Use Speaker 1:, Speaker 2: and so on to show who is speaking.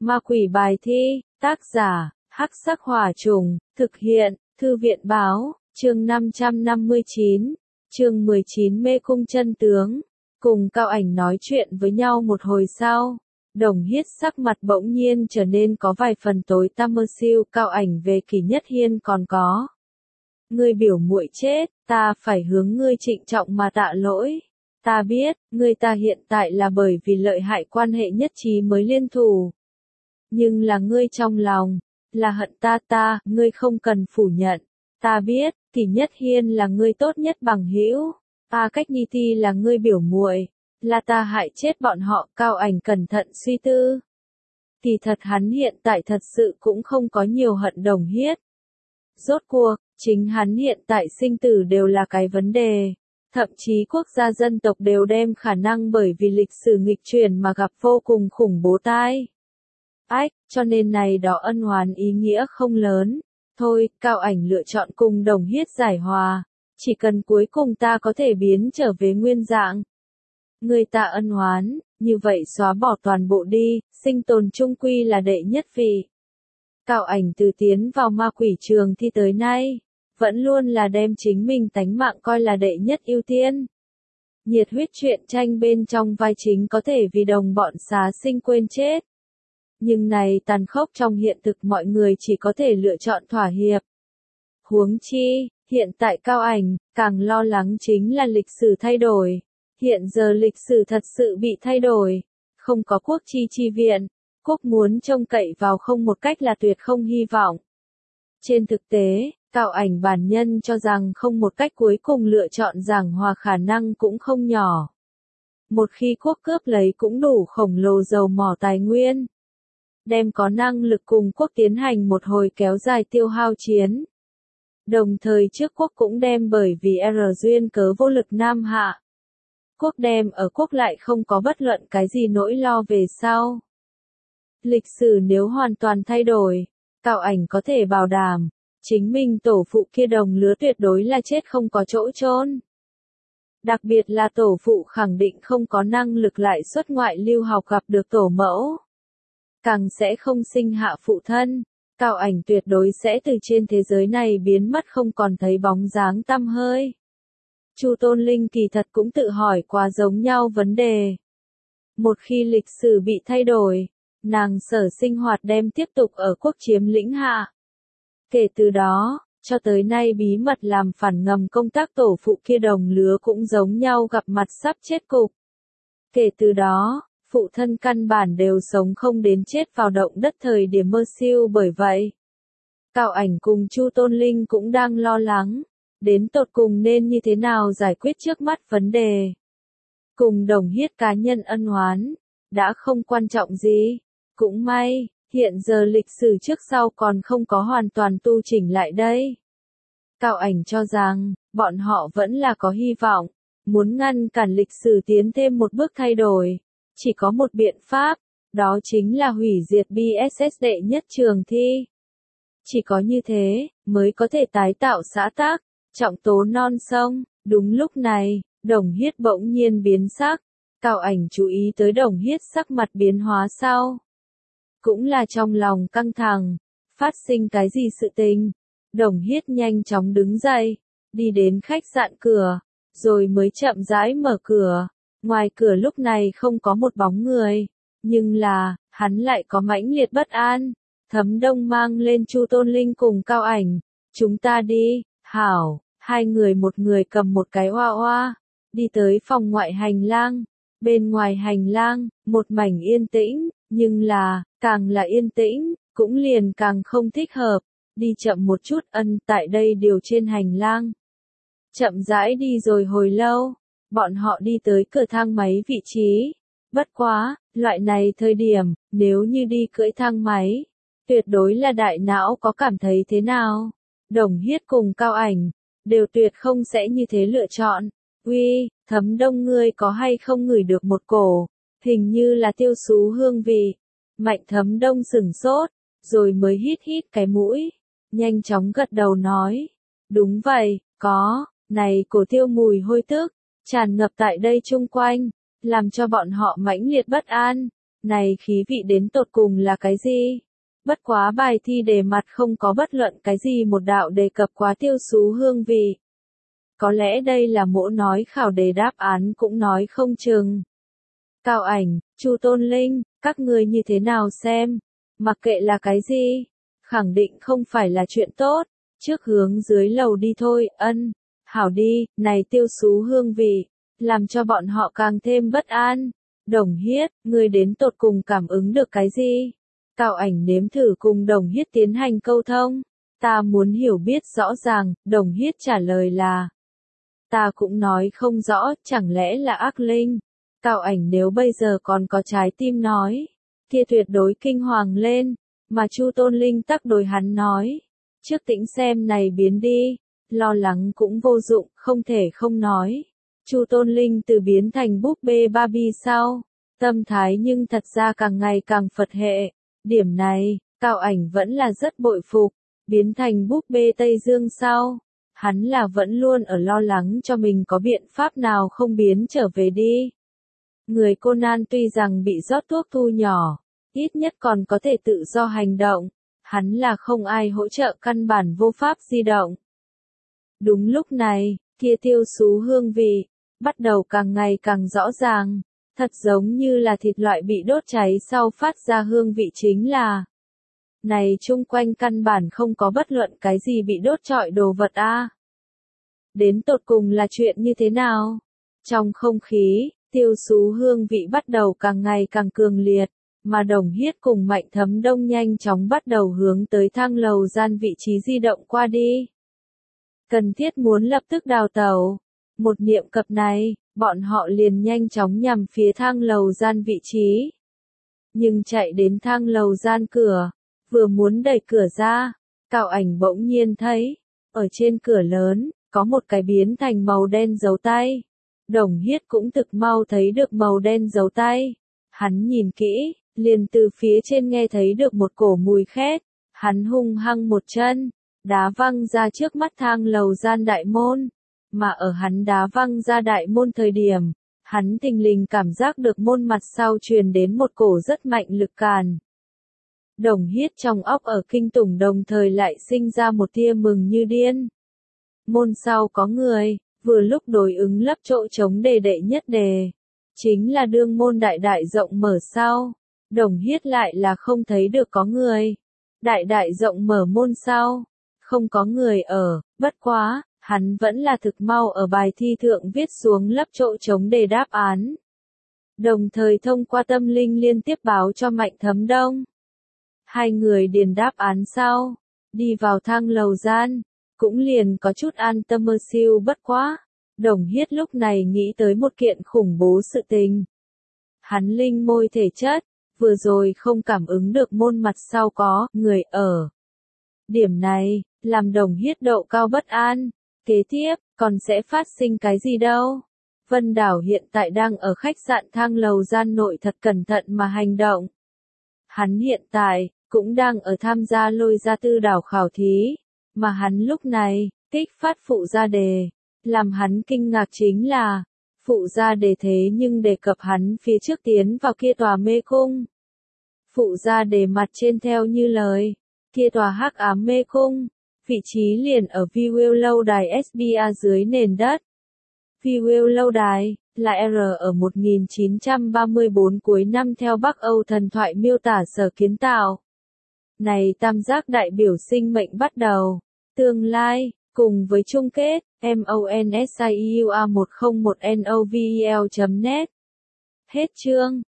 Speaker 1: Ma quỷ bài thi, tác giả, Hắc Sắc Hỏa Trùng, thực hiện, Thư viện báo, chương 559, chương 19 mê cung chân tướng. Cùng Cao Ảnh nói chuyện với nhau một hồi sau, Đồng Hiết sắc mặt bỗng nhiên trở nên có vài phần tối tăm mơ siêu. Cao Ảnh về Kỳ Nhất Hiên còn có. Ngươi biểu muội chết, ta phải hướng ngươi trịnh trọng mà tạ lỗi. Ta biết, ngươi ta hiện tại là bởi vì lợi hại quan hệ nhất trí mới liên thủ. Nhưng là ngươi trong lòng, là hận ta, ngươi không cần phủ nhận. Ta biết, Kỳ Nhất Hiên là ngươi tốt nhất bằng hữu. Ta Cách Nhi Ti là ngươi biểu muội, là ta hại chết bọn họ. Cao Ảnh cẩn thận suy tư. Kỳ thật hắn hiện tại thật sự cũng không có nhiều hận Đồng Hiết. Rốt cuộc, chính hắn hiện tại sinh tử đều là cái vấn đề. Thậm chí quốc gia dân tộc đều đem khả năng bởi vì lịch sử nghịch chuyển mà gặp vô cùng khủng bố tai. Cho nên này đó ân oán ý nghĩa không lớn. Thôi, Cao Ảnh lựa chọn cùng Đồng Hiết giải hòa. Chỉ cần cuối cùng ta có thể biến trở về nguyên dạng. Người ta ân oán, như vậy xóa bỏ toàn bộ đi, sinh tồn chung quy là đệ nhất vị. Cao Ảnh từ tiến vào ma quỷ trường thi tới nay, vẫn luôn là đem chính mình tánh mạng coi là đệ nhất ưu tiên. Nhiệt huyết truyện tranh bên trong vai chính có thể vì đồng bọn xá sinh quên chết. Nhưng này tàn khốc trong hiện thực mọi người chỉ có thể lựa chọn thỏa hiệp. Huống chi, hiện tại Cao Ảnh, càng lo lắng chính là lịch sử thay đổi. Hiện giờ lịch sử thật sự bị thay đổi. Không có quốc chi viện, quốc muốn trông cậy vào không một cách là tuyệt không hy vọng. Trên thực tế, Cao Ảnh bản nhân cho rằng không một cách cuối cùng lựa chọn giảng hòa khả năng cũng không nhỏ. Một khi quốc cướp lấy cũng đủ khổng lồ dầu mỏ tài nguyên. Đem có năng lực cùng quốc tiến hành một hồi kéo dài tiêu hao chiến. Đồng thời trước quốc cũng đem bởi vì duyên cớ vô lực nam hạ. Quốc đem ở quốc lại không có bất luận cái gì nỗi lo về sau. Lịch sử nếu hoàn toàn thay đổi, Cao Ảnh có thể bảo đảm, chính mình tổ phụ kia đồng lứa tuyệt đối là chết không có chỗ chôn. Đặc biệt là tổ phụ khẳng định không có năng lực lại xuất ngoại lưu học gặp được tổ mẫu. Càng sẽ không sinh hạ phụ thân, Cao Ảnh tuyệt đối sẽ từ trên thế giới này biến mất không còn thấy bóng dáng tăm hơi. Chu Tôn Linh kỳ thật cũng tự hỏi qua giống nhau vấn đề. Một khi lịch sử bị thay đổi, nàng sở sinh hoạt đem tiếp tục ở quốc chiếm lĩnh hạ. Kể từ đó, cho tới nay bí mật làm phản ngầm công tác tổ phụ kia đồng lứa cũng giống nhau gặp mặt sắp chết cục. Kể từ đó, phụ thân căn bản đều sống không đến chết vào động đất thời điểm mơ siêu. Bởi vậy, Cao Ảnh cùng Chu Tôn Linh cũng đang lo lắng, đến tột cùng nên như thế nào giải quyết trước mắt vấn đề. Cùng Đồng Hiết cá nhân ân oán, đã không quan trọng gì. Cũng may, hiện giờ lịch sử trước sau còn không có hoàn toàn tu chỉnh lại đây. Cao Ảnh cho rằng, bọn họ vẫn là có hy vọng, muốn ngăn cản lịch sử tiến thêm một bước thay đổi. Chỉ có một biện pháp, đó chính là hủy diệt BSS đệ nhất trường thi. Chỉ có như thế, mới có thể tái tạo xã tắc, trọng tố non sông. Đúng lúc này, Đồng Hiết bỗng nhiên biến sắc. Cao Ảnh chú ý tới Đồng Hiết sắc mặt biến hóa sau. Cũng là trong lòng căng thẳng, phát sinh cái gì sự tình. Đồng Hiết nhanh chóng đứng dậy, đi đến khách sạn cửa, rồi mới chậm rãi mở cửa. Ngoài cửa lúc này không có một bóng người, nhưng là, hắn lại có mãnh liệt bất an. Thấm Đông mang lên Chu Tôn Linh cùng Cao Ảnh, chúng ta đi. Hảo, hai người một người cầm một cái hoa hoa, đi tới phòng ngoại hành lang. Bên ngoài hành lang, một mảnh yên tĩnh, nhưng là, càng là yên tĩnh, cũng liền càng không thích hợp. Đi chậm một chút, tại đây điều trên hành lang. Chậm rãi đi rồi hồi lâu, bọn họ đi tới cửa thang máy vị trí. Bất quá, loại này thời điểm, nếu như đi cưỡi thang máy, tuyệt đối là đại não có cảm thấy thế nào. Đồng Hiết cùng Cao Ảnh, đều tuyệt không sẽ như thế lựa chọn. Uy, Thấm Đông ngươi có hay không ngửi được một cổ, hình như là tiêu xú hương vị. Mạnh Thấm Đông sửng sốt, rồi mới hít cái mũi, nhanh chóng gật đầu nói. Đúng vậy, có, này cổ tiêu mùi hôi tức, tràn ngập tại đây chung quanh, làm cho bọn họ mãnh liệt bất an. Này khí vị đến tột cùng là cái gì? Bất quá bài thi đề mặt không có bất luận cái gì một đạo đề cập quá tiêu xú hương vị. Có lẽ đây là mỗ nói khảo đề đáp án cũng nói không chừng. Cao Ảnh, Chu Tôn Linh, các người như thế nào xem? Mặc kệ là cái gì, khẳng định không phải là chuyện tốt. Trước hướng dưới lầu đi thôi, ân. Hảo đi, này tiêu xú hương vị, làm cho bọn họ càng thêm bất an. Đồng Hiết, người đến tột cùng cảm ứng được cái gì? Cao Ảnh nếm thử cùng Đồng Hiết tiến hành câu thông. Ta muốn hiểu biết rõ ràng, Đồng Hiết trả lời là. Ta cũng nói không rõ, chẳng lẽ là ác linh? Cao Ảnh nếu bây giờ còn có trái tim nói, kia tuyệt đối kinh hoàng lên, mà Chu Tôn Linh tắc đối hắn nói. Trước tĩnh xem này biến đi, lo lắng cũng vô dụng, không thể không nói. Chu Tôn Linh từ biến thành búp bê Barbie sau, tâm thái nhưng thật ra càng ngày càng Phật hệ. Điểm này, Cao Ảnh vẫn là rất bội phục, biến thành búp bê Tây Dương sau. Hắn là vẫn luôn ở lo lắng cho mình có biện pháp nào không biến trở về đi. Người Conan tuy rằng bị rót thuốc thu nhỏ, ít nhất còn có thể tự do hành động. Hắn là không ai hỗ trợ căn bản vô pháp di động. Đúng lúc này, kia tiêu xú hương vị, bắt đầu càng ngày càng rõ ràng. Thật giống như là thịt loại bị đốt cháy sau phát ra hương vị chính là. Này chung quanh căn bản không có bất luận cái gì bị đốt trọi đồ vật a. Đến tột cùng là chuyện như thế nào? Trong không khí, tiêu xú hương vị bắt đầu càng ngày càng cường liệt, mà Đồng Hiết cùng Mạnh Thấm Đông nhanh chóng bắt đầu hướng tới thang lầu gian vị trí di động qua đi. Cần thiết muốn lập tức đào tẩu. Một niệm cập này, bọn họ liền nhanh chóng nhằm phía thang lầu gian vị trí. Nhưng chạy đến thang lầu gian cửa, vừa muốn đẩy cửa ra, Cao Ảnh bỗng nhiên thấy, ở trên cửa lớn, có một cái biến thành màu đen dấu tay. Đồng Hiết cũng thực mau thấy được màu đen dấu tay. Hắn nhìn kỹ, liền từ phía trên nghe thấy được một cổ mùi khét. Hắn hung hăng một chân, đá văng ra trước mắt thang lầu gian đại môn. Mà ở hắn đá văng ra đại môn thời điểm, hắn thình lình cảm giác được môn mặt sau truyền đến một cổ rất mạnh lực càn. Đồng Hiết trong óc ở kinh tủng đồng thời lại sinh ra một tia mừng như điên. Môn sau có người, vừa lúc đối ứng lấp chỗ trống đề đệ nhất đề. Chính là đương môn đại đại rộng mở sau. Đồng Hiết lại là không thấy được có người. Đại đại rộng mở môn sau. Không có người ở, bất quá, hắn vẫn là thực mau ở bài thi thượng viết xuống lấp chỗ trống đề đáp án. Đồng thời thông qua tâm linh liên tiếp báo cho Mạnh Thấm Đông. Hai người điền đáp án sau, đi vào thang lầu gian, cũng liền có chút an tâm mơ siêu bất quá. Đồng Hiết lúc này nghĩ tới một kiện khủng bố sự tình. Hắn linh môi thể chất, vừa rồi không cảm ứng được môn mặt sau có người ở. Điểm này, làm Đồng Hiết độ cao bất an. Kế tiếp, còn sẽ phát sinh cái gì đâu? Vân Đảo hiện tại đang ở khách sạn thang lầu gian nội thật cẩn thận mà hành động. Hắn hiện tại, cũng đang ở tham gia lôi gia tư đảo khảo thí. Mà hắn lúc này, kích phát phụ gia đề. Làm hắn kinh ngạc chính là, phụ gia đề thế nhưng đề cập hắn phía trước tiến vào kia tòa mê cung. Phụ gia đề mặt trên theo như lời, kia tòa hắc ám mê cung, vị trí liền ở View lâu đài SBA dưới nền đất. View lâu đài, là R ở 1934 cuối năm theo Bắc Âu thần thoại miêu tả sở kiến tạo. Này tam giác đại biểu sinh mệnh bắt đầu, tương lai, cùng với chung kết, MONSIUA101NOVEL.net. Hết chương.